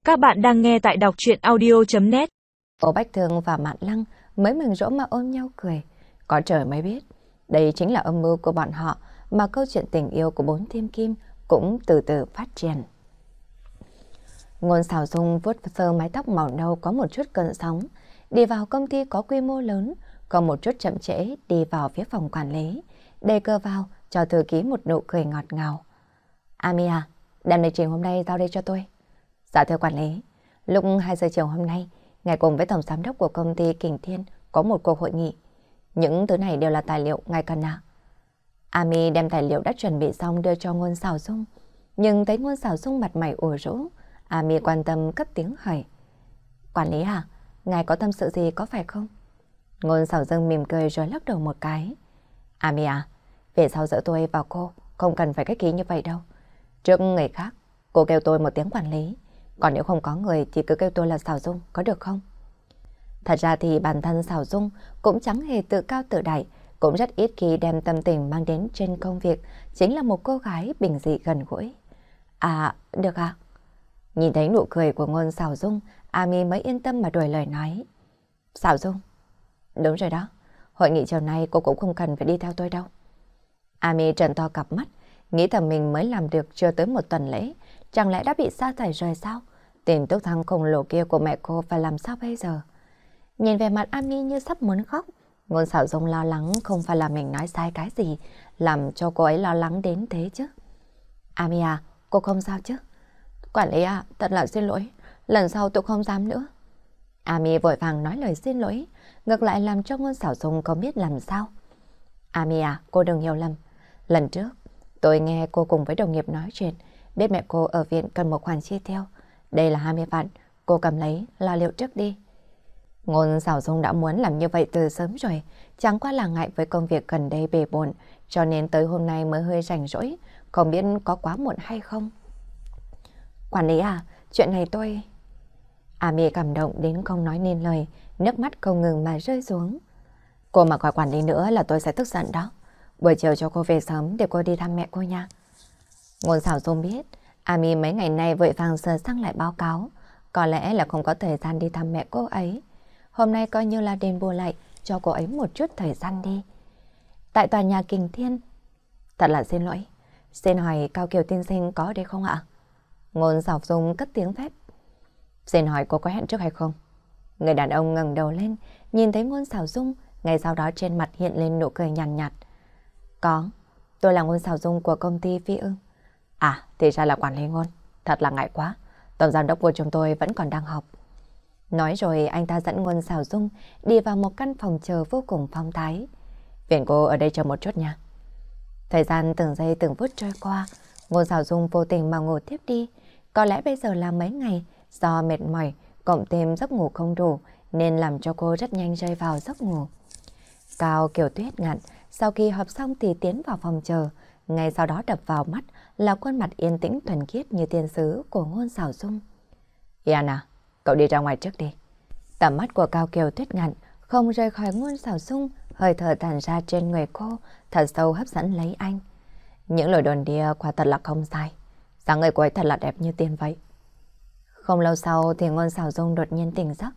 Các bạn đang nghe tại đọc truyện audio.net. Ô Bách Thương và Mạn Lăng mới mừng rỗ mà ôm nhau cười. Có trời mới biết, đây chính là âm mưu của bọn họ mà câu chuyện tình yêu của bốn thiên kim cũng từ từ phát triển. Ngôn Sảo Dung vuốt sơ mái tóc màu nâu có một chút cơn sóng, đi vào công ty có quy mô lớn, có một chút chậm trễ đi vào phía phòng quản lý, đề cơ vào cho thư ký một nụ cười ngọt ngào. Ami à, đem lịch trình hôm nay giao đây cho tôi. Dạ thưa quản lý, lúc 2 giờ chiều hôm nay, ngài cùng với tổng giám đốc của công ty Kình Thiên có một cuộc hội nghị. Những thứ này đều là tài liệu ngài cần à? Ami đem tài liệu đã chuẩn bị xong đưa cho Ngôn Sảo Dung, nhưng thấy Ngôn Sảo Dung mặt mày ủ rũ, Ami quan tâm cất tiếng hỏi. Quản lý à, ngài có tâm sự gì có phải không? Ngôn Sảo Dung mỉm cười rồi lắc đầu một cái. Ami à, về sau giữa tôi và cô không cần phải khách khí như vậy đâu. Trước người khác, cô kêu tôi một tiếng quản lý. Còn nếu không có người thì cứ kêu tôi là Sảo Dung, có được không? Thật ra thì bản thân Sảo Dung cũng chẳng hề tự cao tự đại, cũng rất ít khi đem tâm tình mang đến trên công việc, chính là một cô gái bình dị gần gũi. À, được ạ. Nhìn thấy nụ cười của Ngôn Sảo Dung, Ami mới yên tâm mà đổi lời nói. Sảo Dung, đúng rồi đó, hội nghị chiều nay cô cũng không cần phải đi theo tôi đâu. Ami trợn to cặp mắt, nghĩ thầm mình mới làm được chưa tới một tuần lễ, chẳng lẽ đã bị sa thải rồi sao? Tiền túc thăng khổng lồ kia của mẹ cô phải làm sao bây giờ? Nhìn về mặt Ami như sắp muốn khóc, Ngôn Sảo Dung lo lắng không phải là mình nói sai cái gì, làm cho cô ấy lo lắng đến thế chứ. Ami à, cô không sao chứ? Quản lý à, thật là xin lỗi, lần sau tôi không dám nữa. Ami vội vàng nói lời xin lỗi, ngược lại làm cho Ngôn Sảo Dung không biết làm sao. Ami à, cô đừng hiểu lầm. Lần trước, tôi nghe cô cùng với đồng nghiệp nói chuyện, biết mẹ cô ở viện cần một khoản chi tiêu. Đây là 20 vạn, cô cầm lấy, lo liệu trước đi. Ngôn Sảo Dung đã muốn làm như vậy từ sớm rồi, chẳng qua là ngại với công việc gần đây bề bộn, cho nên tới hôm nay mới hơi rảnh rỗi, không biết có quá muộn hay không. Quản lý à, chuyện này tôi... Ami cảm động đến không nói nên lời, nước mắt không ngừng mà rơi xuống. Cô mà gọi quản lý nữa là tôi sẽ tức giận đó. Buổi chiều cho cô về sớm để cô đi thăm mẹ cô nha. Ngôn Sảo Dung biết Ami mấy ngày nay vội vàng sờ sang lại báo cáo, có lẽ là không có thời gian đi thăm mẹ cô ấy. Hôm nay coi như là đền bù lại cho cô ấy một chút thời gian đi. Tại tòa nhà Kình Thiên. Thật là xin lỗi, xin hỏi Cao Kiều tiên sinh có ở đây không ạ? Ngôn Sảo Dung cất tiếng phép. Xin hỏi cô có hẹn trước hay không? Người đàn ông ngẩng đầu lên, nhìn thấy Ngôn Sảo Dung, ngay sau đó trên mặt hiện lên nụ cười nhàn nhạt. Có, tôi là Ngôn Sảo Dung của công ty Phi Ưng. À, thì ra là quản lý Ngôn, thật là ngại quá, tổng giám đốc của chúng tôi vẫn còn đang họp. Nói rồi anh ta dẫn Ngôn Sảo Dung đi vào một căn phòng chờ vô cùng phong thái. Phiền cô ở đây chờ một chút nha. Thời gian từng giây từng phút trôi qua, Ngôn Sảo Dung vô tình mà ngủ tiếp đi. Có lẽ bây giờ là mấy ngày do mệt mỏi, cộng thêm giấc ngủ không đủ nên làm cho cô rất nhanh rơi vào giấc ngủ. Cao Kiều Tuyết Ngạn sau khi họp xong thì tiến vào phòng chờ, ngay sau đó đập vào mắt là khuôn mặt yên tĩnh thuần khiết như thiên sứ của Ngôn Sảo Dung. Yana, cậu đi ra ngoài trước đi. Tầm mắt của Cao Kiều Tuyết Ngạn không rời khỏi Ngôn Sảo Dung, hơi thở tản ra trên người cô, thật sâu hấp dẫn lấy anh. Những lời đồn địa quả thật là không sai, dáng người của ấy thật là đẹp như tiên vậy. Không lâu sau thì Ngôn Sảo Dung đột nhiên tỉnh giấc.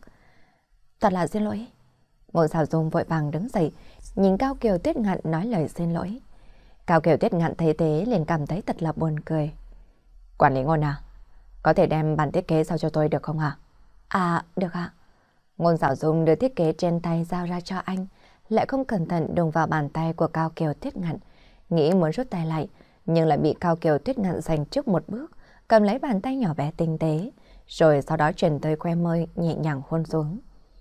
Thật là xin lỗi. Ngôn Sảo Dung vội vàng đứng dậy, nhìn Cao Kiều Tuyết Ngạn nói lời xin lỗi. Cao Kiều Tuyết Ngạn thấy thế liền cảm thấy thật là buồn cười. Quản lý Ngôn à, có thể đem bản thiết kế giao cho tôi được không ạ? À, được ạ. Ngôn Sảo Dung đưa thiết kế trên tay giao ra cho anh, lại không cẩn thận đụng vào bàn tay của Cao Kiều Tuyết Ngạn, nghĩ muốn rút tay lại, nhưng lại bị Cao Kiều Tuyết Ngạn giành trước một bước, cầm lấy bàn tay nhỏ bé tinh tế, rồi sau đó chuyển tới que môi nhẹ nhàng hôn xuống.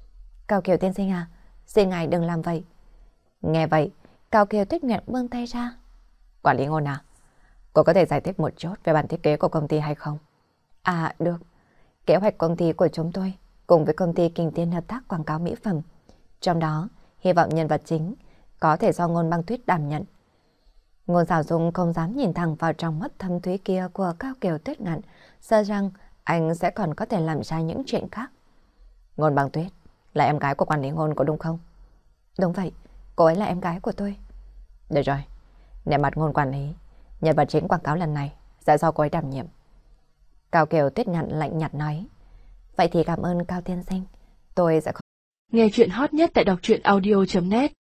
Cao Kiều tiên sinh à, xin ngài đừng làm vậy. Nghe vậy, Cao Kiều Tuyết Ngạn buông tay ra. Quản lý Ngôn à, cô có thể giải thích một chút về bản thiết kế của công ty hay không? À, được. Kế hoạch công ty của chúng tôi cùng với công ty Kình Thiên hợp tác quảng cáo mỹ phẩm. Trong đó, hy vọng nhân vật chính có thể do Ngôn Băng Tuyết đảm nhận. Ngôn Sảo Dung không dám nhìn thẳng vào trong mắt thâm thúy kia của Cao Kiều Tuyết Ngạn, sợ rằng anh sẽ còn có thể làm ra những chuyện khác. Ngôn Băng Tuyết là em gái của quản lý Ngôn có đúng không? Đúng vậy, cô ấy là em gái của tôi. Được rồi, nể mặt Ngôn quản lý, nhân vật chính quảng cáo lần này sẽ do cô ấy đảm nhiệm. Cao Kiều Tuyết Ngạn lạnh nhạt nói. Vậy thì cảm ơn Cao tiên sinh. Tôi sẽ không... Nghe chuyện hot nhất tại đọc truyện audio.net